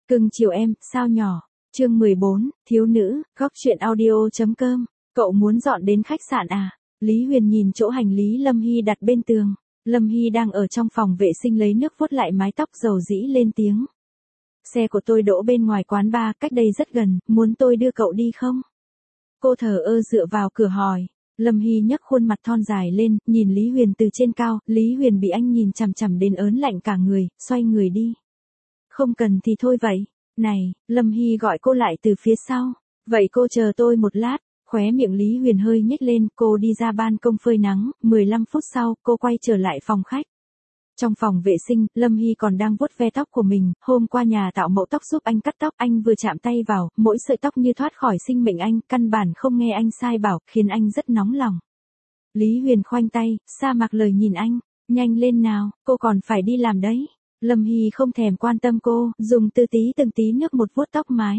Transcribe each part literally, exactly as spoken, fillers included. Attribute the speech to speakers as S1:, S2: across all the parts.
S1: Cưng chiều em, sao nhỏ. Chương mười bốn, thiếu nữ, góc truyện audio.com. Cậu muốn dọn đến khách sạn à? Lý Huyền nhìn chỗ hành lý Lâm Hy đặt bên tường. Lâm Hy đang ở trong phòng vệ sinh lấy nước vuốt lại mái tóc dầu dĩ lên tiếng. Xe của tôi đỗ bên ngoài quán bar cách đây rất gần, muốn tôi đưa cậu đi không? Cô thờ ơ dựa vào cửa hỏi. Lâm Hy nhấc khuôn mặt thon dài lên, nhìn Lý Huyền từ trên cao, Lý Huyền bị anh nhìn chằm chằm đến ớn lạnh cả người, xoay người đi. Không cần thì thôi vậy. Này, Lâm Hy gọi cô lại từ phía sau. Vậy cô chờ tôi một lát. Khóe miệng Lý Huyền hơi nhếch lên, cô đi ra ban công phơi nắng, mười lăm phút sau, cô quay trở lại phòng khách. Trong phòng vệ sinh, Lâm Hy còn đang vuốt ve tóc của mình, hôm qua nhà tạo mẫu tóc giúp anh cắt tóc, anh vừa chạm tay vào, mỗi sợi tóc như thoát khỏi sinh mệnh anh, căn bản không nghe anh sai bảo, khiến anh rất nóng lòng. Lý Huyền khoanh tay, sa mạc lời nhìn anh, nhanh lên nào, cô còn phải đi làm đấy. Lâm Hy không thèm quan tâm cô, dùng từ tí từng tí nước một vuốt tóc mái.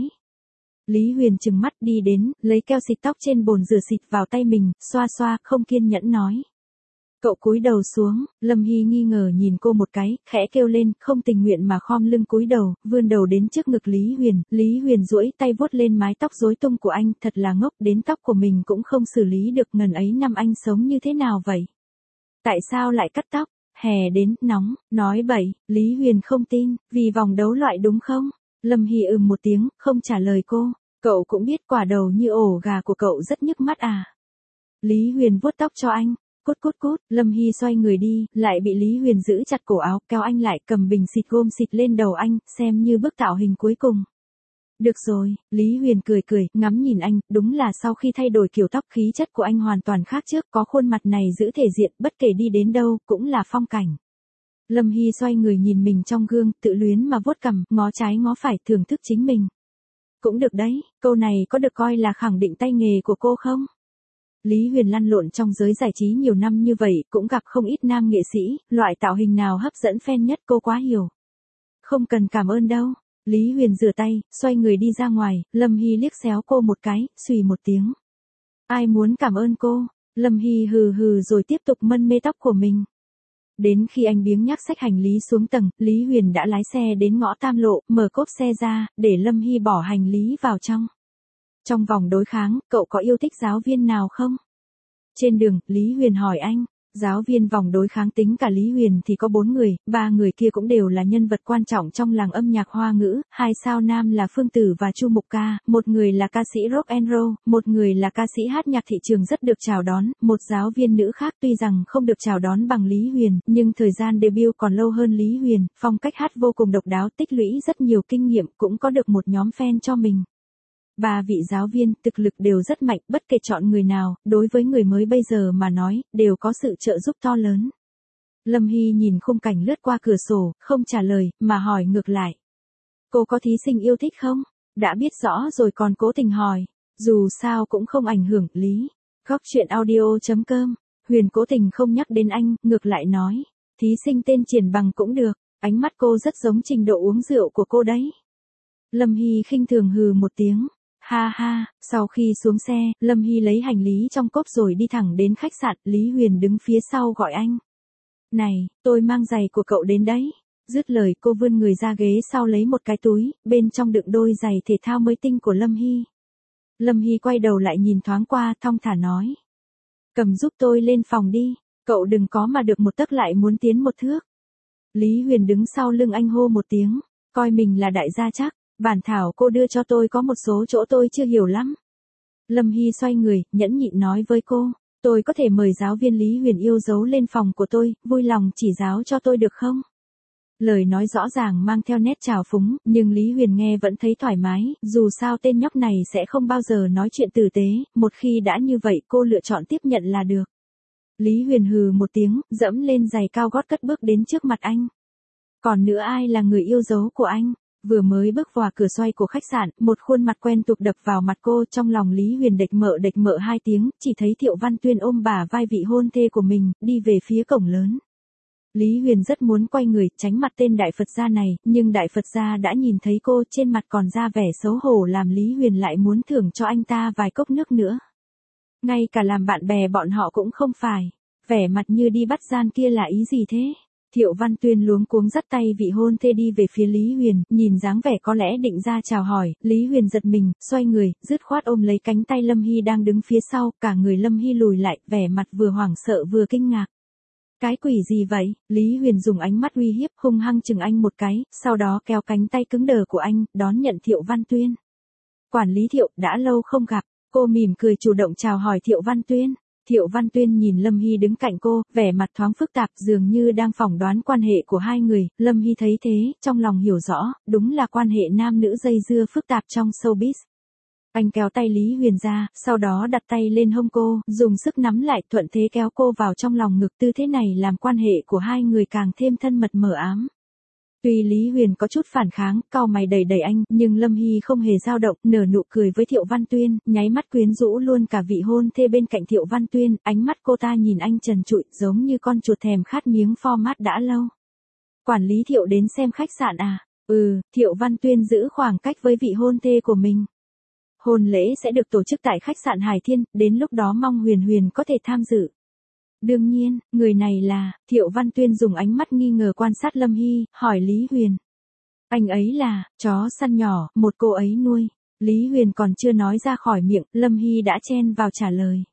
S1: Lý Huyền trừng mắt đi đến, lấy keo xịt tóc trên bồn rửa xịt vào tay mình, xoa xoa, không kiên nhẫn nói. Cậu cúi đầu xuống, Lâm Hy nghi ngờ nhìn cô một cái, khẽ kêu lên, không tình nguyện mà khom lưng cúi đầu, vươn đầu đến trước ngực Lý Huyền, Lý Huyền duỗi tay vuốt lên mái tóc rối tung của anh, thật là ngốc, đến tóc của mình cũng không xử lý được, ngần ấy năm anh sống như thế nào vậy? Tại sao lại cắt tóc? Hè đến, nóng, nói bậy, Lý Huyền không tin, vì vòng đấu loại đúng không? Lâm Hy ừm một tiếng, không trả lời cô, cậu cũng biết quả đầu như ổ gà của cậu rất nhức mắt à? Lý Huyền vuốt tóc cho anh. Cút cút cút, Lâm Hy xoay người đi, lại bị Lý Huyền giữ chặt cổ áo, kéo anh lại, cầm bình xịt gôm xịt lên đầu anh, xem như bước tạo hình cuối cùng. Được rồi, Lý Huyền cười cười, ngắm nhìn anh, đúng là sau khi thay đổi kiểu tóc khí chất của anh hoàn toàn khác trước, có khuôn mặt này giữ thể diện, bất kể đi đến đâu, cũng là phong cảnh. Lâm Hy xoay người nhìn mình trong gương, tự luyến mà vuốt cằm, ngó trái ngó phải, thưởng thức chính mình. Cũng được đấy, câu này có được coi là khẳng định tay nghề của cô không? Lý Huyền lăn lộn trong giới giải trí nhiều năm như vậy, cũng gặp không ít nam nghệ sĩ, loại tạo hình nào hấp dẫn fan nhất cô quá hiểu. Không cần cảm ơn đâu. Lý Huyền rửa tay, xoay người đi ra ngoài, Lâm Hy liếc xéo cô một cái, xùy một tiếng. Ai muốn cảm ơn cô? Lâm Hy hừ hừ rồi tiếp tục mân mê tóc của mình. Đến khi anh biếng nhác xách hành lý xuống tầng, Lý Huyền đã lái xe đến ngõ Tam Lộ, mở cốp xe ra, để Lâm Hy bỏ hành lý vào trong. Trong vòng đối kháng, cậu có yêu thích giáo viên nào không? Trên đường, Lý Huyền hỏi anh. Giáo viên vòng đối kháng tính cả Lý Huyền thì có bốn người, ba người kia cũng đều là nhân vật quan trọng trong làng âm nhạc Hoa ngữ, hai sao nam là Phương Tử và Chu Mục Ca, một người là ca sĩ rock and roll, một người là ca sĩ hát nhạc thị trường rất được chào đón, một giáo viên nữ khác tuy rằng không được chào đón bằng Lý Huyền, nhưng thời gian debut còn lâu hơn Lý Huyền, phong cách hát vô cùng độc đáo, tích lũy rất nhiều kinh nghiệm, cũng có được một nhóm fan cho mình. Ba vị giáo viên, thực lực đều rất mạnh, bất kể chọn người nào, đối với người mới bây giờ mà nói, đều có sự trợ giúp to lớn. Lâm Hy nhìn khung cảnh lướt qua cửa sổ, không trả lời, mà hỏi ngược lại. Cô có thí sinh yêu thích không? Đã biết rõ rồi còn cố tình hỏi. Dù sao cũng không ảnh hưởng, Lý. Góc truyện audio.com. Huyền cố tình không nhắc đến anh, ngược lại nói. Thí sinh tên Triển Bằng cũng được, ánh mắt cô rất giống trình độ uống rượu của cô đấy. Lâm Hy khinh thường hừ một tiếng. Ha ha, sau khi xuống xe, Lâm Hy lấy hành lý trong cốp rồi đi thẳng đến khách sạn, Lý Huyền đứng phía sau gọi anh. Này, tôi mang giày của cậu đến đấy. Dứt lời cô vươn người ra ghế sau lấy một cái túi, bên trong đựng đôi giày thể thao mới tinh của Lâm Hy. Lâm Hy quay đầu lại nhìn thoáng qua, thong thả nói. Cầm giúp tôi lên phòng đi, cậu đừng có mà được một tấc lại muốn tiến một thước. Lý Huyền đứng sau lưng anh hô một tiếng, coi mình là đại gia chắc. Bản thảo cô đưa cho tôi có một số chỗ tôi chưa hiểu lắm. Lâm Hy xoay người, nhẫn nhịn nói với cô, tôi có thể mời giáo viên Lý Huyền yêu dấu lên phòng của tôi, vui lòng chỉ giáo cho tôi được không? Lời nói rõ ràng mang theo nét trào phúng, nhưng Lý Huyền nghe vẫn thấy thoải mái, dù sao tên nhóc này sẽ không bao giờ nói chuyện tử tế, một khi đã như vậy cô lựa chọn tiếp nhận là được. Lý Huyền hừ một tiếng, dẫm lên giày cao gót cất bước đến trước mặt anh. Còn nữa ai là người yêu dấu của anh? Vừa mới bước vào cửa xoay của khách sạn, một khuôn mặt quen thuộc đập vào mặt cô, trong lòng Lý Huyền đệch mợ đệch mợ hai tiếng, chỉ thấy Thiệu Văn Tuyên ôm bả vai vị hôn thê của mình, đi về phía cổng lớn. Lý Huyền rất muốn quay người, tránh mặt tên đại Phật gia này, nhưng đại Phật gia đã nhìn thấy cô, trên mặt còn ra vẻ xấu hổ làm Lý Huyền lại muốn thưởng cho anh ta vài cốc nước nữa. Ngay cả làm bạn bè bọn họ cũng không phải, vẻ mặt như đi bắt gian kia là ý gì thế? Thiệu Văn Tuyên luống cuống dắt tay vị hôn thê đi về phía Lý Huyền, nhìn dáng vẻ có lẽ định ra chào hỏi, Lý Huyền giật mình, xoay người, dứt khoát ôm lấy cánh tay Lâm Hy đang đứng phía sau, cả người Lâm Hy lùi lại, vẻ mặt vừa hoảng sợ vừa kinh ngạc. Cái quỷ gì vậy? Lý Huyền dùng ánh mắt uy hiếp hung hăng chừng anh một cái, sau đó kéo cánh tay cứng đờ của anh, đón nhận Thiệu Văn Tuyên. Quản lý Thiệu, đã lâu không gặp, cô mỉm cười chủ động chào hỏi Thiệu Văn Tuyên. Thiệu Văn Tuyên nhìn Lâm Hy đứng cạnh cô, vẻ mặt thoáng phức tạp dường như đang phỏng đoán quan hệ của hai người, Lâm Hy thấy thế, trong lòng hiểu rõ, đúng là quan hệ nam nữ dây dưa phức tạp trong showbiz. Anh kéo tay Lý Huyền ra, sau đó đặt tay lên hông cô, dùng sức nắm lại thuận thế kéo cô vào trong lòng ngực, tư thế này làm quan hệ của hai người càng thêm thân mật mờ ám. Tuy Lý Huyền có chút phản kháng, cau mày đẩy đẩy anh, nhưng Lâm Hy không hề dao động, nở nụ cười với Thiệu Văn Tuyên, nháy mắt quyến rũ luôn cả vị hôn thê bên cạnh Thiệu Văn Tuyên, ánh mắt cô ta nhìn anh trần trụi, giống như con chuột thèm khát miếng format đã lâu. Quản lý Thiệu đến xem khách sạn à? Ừ, Thiệu Văn Tuyên giữ khoảng cách với vị hôn thê của mình. Hôn lễ sẽ được tổ chức tại khách sạn Hải Thiên, đến lúc đó mong Huyền Huyền có thể tham dự. Đương nhiên, người này là, Thiệu Văn Tuyên dùng ánh mắt nghi ngờ quan sát Lâm Hy, hỏi Lý Huyền. Anh ấy là, chó săn nhỏ, một cô ấy nuôi. Lý Huyền còn chưa nói ra khỏi miệng, Lâm Hy đã chen vào trả lời.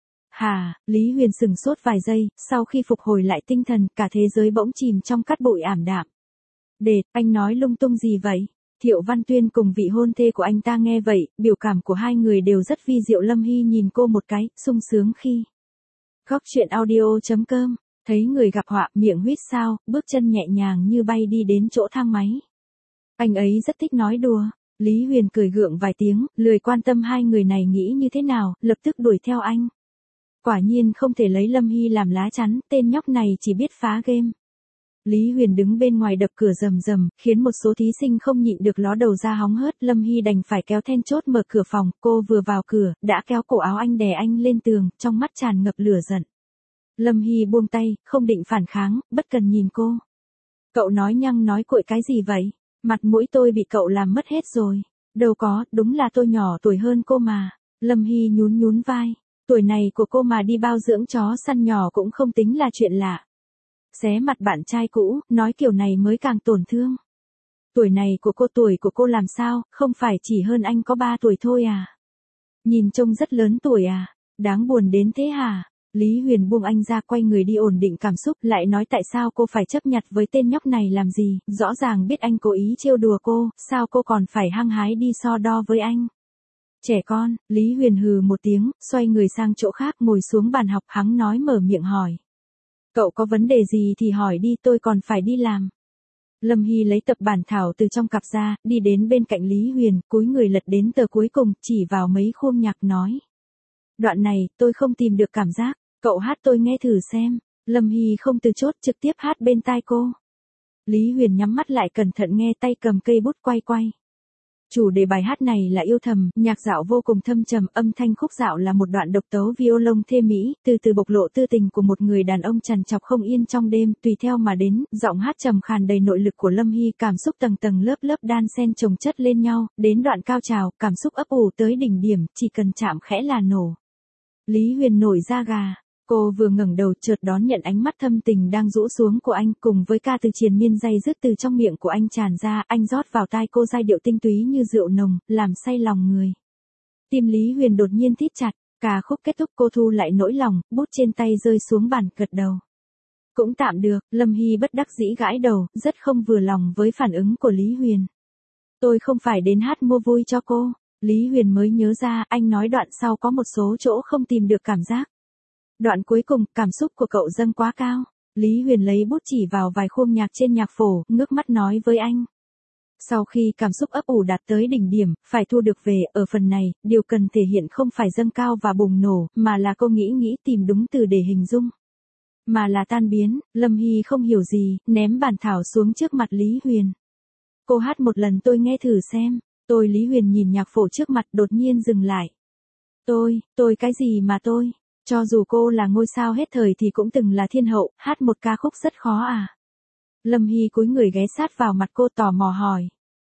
S1: Hà, Lý Huyền sừng sốt vài giây, sau khi phục hồi lại tinh thần, cả thế giới bỗng chìm trong cát bụi ảm đạm. Đệt, anh nói lung tung gì vậy? Thiệu Văn Tuyên cùng vị hôn thê của anh ta nghe vậy, biểu cảm của hai người đều rất vi diệu. Lâm Hy nhìn cô một cái, sung sướng khi. Góc chuyện audio chấm com, thấy người gặp họa, miệng huýt sáo, bước chân nhẹ nhàng như bay đi đến chỗ thang máy. Anh ấy rất thích nói đùa. Lý Huyền cười gượng vài tiếng, lười quan tâm hai người này nghĩ như thế nào, lập tức đuổi theo anh. Quả nhiên không thể lấy Lâm Hy làm lá chắn, tên nhóc này chỉ biết phá game. Lý Huyền đứng bên ngoài đập cửa rầm rầm, khiến một số thí sinh không nhịn được ló đầu ra hóng hớt. Lâm Hy đành phải kéo then chốt mở cửa phòng, cô vừa vào cửa, đã kéo cổ áo anh đè anh lên tường, trong mắt tràn ngập lửa giận. Lâm Hy buông tay, không định phản kháng, bất cần nhìn cô. Cậu nói nhăng nói cuội cái gì vậy? Mặt mũi tôi bị cậu làm mất hết rồi. Đâu có, đúng là tôi nhỏ tuổi hơn cô mà. Lâm Hy nhún nhún vai. Tuổi này của cô mà đi bao dưỡng chó săn nhỏ cũng không tính là chuyện lạ. Xé mặt bạn trai cũ, nói kiểu này mới càng tổn thương. Tuổi này của cô, tuổi của cô làm sao, không phải chỉ hơn anh có ba tuổi thôi à? Nhìn trông rất lớn tuổi à? Đáng buồn đến thế hả? Lý Huyền buông anh ra, quay người đi ổn định cảm xúc, lại nói tại sao cô phải chấp nhặt với tên nhóc này làm gì, rõ ràng biết anh cố ý trêu đùa cô, sao cô còn phải hăng hái đi so đo với anh. Trẻ con, Lý Huyền hừ một tiếng, xoay người sang chỗ khác ngồi xuống bàn học, hắn nói mở miệng hỏi. Cậu có vấn đề gì thì hỏi đi, tôi còn phải đi làm. Lâm Hy lấy tập bản thảo từ trong cặp ra, đi đến bên cạnh Lý Huyền, cúi người lật đến tờ cuối cùng, chỉ vào mấy khung nhạc nói. Đoạn này, tôi không tìm được cảm giác, cậu hát tôi nghe thử xem. Lâm Hy không từ chốt, trực tiếp hát bên tai cô. Lý Huyền nhắm mắt lại cẩn thận nghe, tay cầm cây bút quay quay. Chủ đề bài hát này là yêu thầm, nhạc dạo vô cùng thâm trầm, âm thanh khúc dạo là một đoạn độc tấu violon thê mỹ, từ từ bộc lộ tư tình của một người đàn ông trằn trọc không yên trong đêm, tùy theo mà đến, giọng hát trầm khàn đầy nội lực của Lâm Hy, cảm xúc tầng tầng lớp lớp đan xen chồng chất lên nhau, đến đoạn cao trào, cảm xúc ấp ủ tới đỉnh điểm, chỉ cần chạm khẽ là nổ. Lý Huyền nổi da gà. Cô vừa ngẩng đầu chợt đón nhận ánh mắt thâm tình đang rũ xuống của anh, cùng với ca từ triền miên day dứt từ trong miệng của anh tràn ra, anh rót vào tai cô giai điệu tinh túy như rượu nồng, làm say lòng người. Tim Lý Huyền đột nhiên thít chặt, cả khúc kết thúc cô thu lại nỗi lòng, bút trên tay rơi xuống bàn, gật đầu. Cũng tạm được, Lâm Hy bất đắc dĩ gãi đầu, rất không vừa lòng với phản ứng của Lý Huyền. Tôi không phải đến hát mua vui cho cô. Lý Huyền mới nhớ ra, anh nói đoạn sau có một số chỗ không tìm được cảm giác. Đoạn cuối cùng, cảm xúc của cậu dâng quá cao. Lý Huyền lấy bút chỉ vào vài khung nhạc trên nhạc phổ, ngước mắt nói với anh. Sau khi cảm xúc ấp ủ đạt tới đỉnh điểm, phải thu được về, ở phần này, điều cần thể hiện không phải dâng cao và bùng nổ, mà là cô nghĩ nghĩ tìm đúng từ để hình dung. Mà là tan biến. Lâm Hy không hiểu gì, ném bản thảo xuống trước mặt Lý Huyền. Cô hát một lần tôi nghe thử xem. Tôi Lý Huyền nhìn nhạc phổ trước mặt đột nhiên dừng lại. Tôi, tôi cái gì mà tôi? Cho dù cô là ngôi sao hết thời thì cũng từng là thiên hậu, hát một ca khúc rất khó à? Lâm Hy cúi người ghé sát vào mặt cô tò mò hỏi.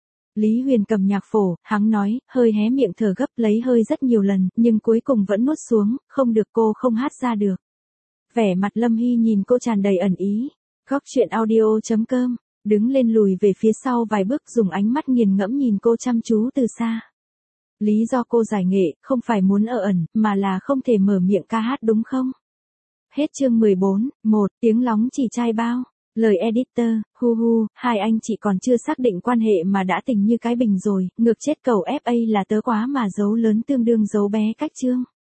S1: Lý Huyền cầm nhạc phổ, hắn nói, hơi hé miệng thở gấp lấy hơi rất nhiều lần, nhưng cuối cùng vẫn nuốt xuống, không được cô không hát ra được. Vẻ mặt Lâm Hy nhìn cô tràn đầy ẩn ý. Góc chuyện audio chấm com, đứng lên lùi về phía sau vài bước dùng ánh mắt nghiền ngẫm nhìn cô chăm chú từ xa. Lý do cô giải nghệ, không phải muốn ở ẩn, mà là không thể mở miệng ca hát đúng không? Hết chương mười bốn, một, tiếng lóng chỉ trai bao. Lời editor, hu hu, hai anh chị còn chưa xác định quan hệ mà đã tình như cái bình rồi, ngược chết cầu ép a là tớ quá mà dấu lớn tương đương dấu bé cách chương.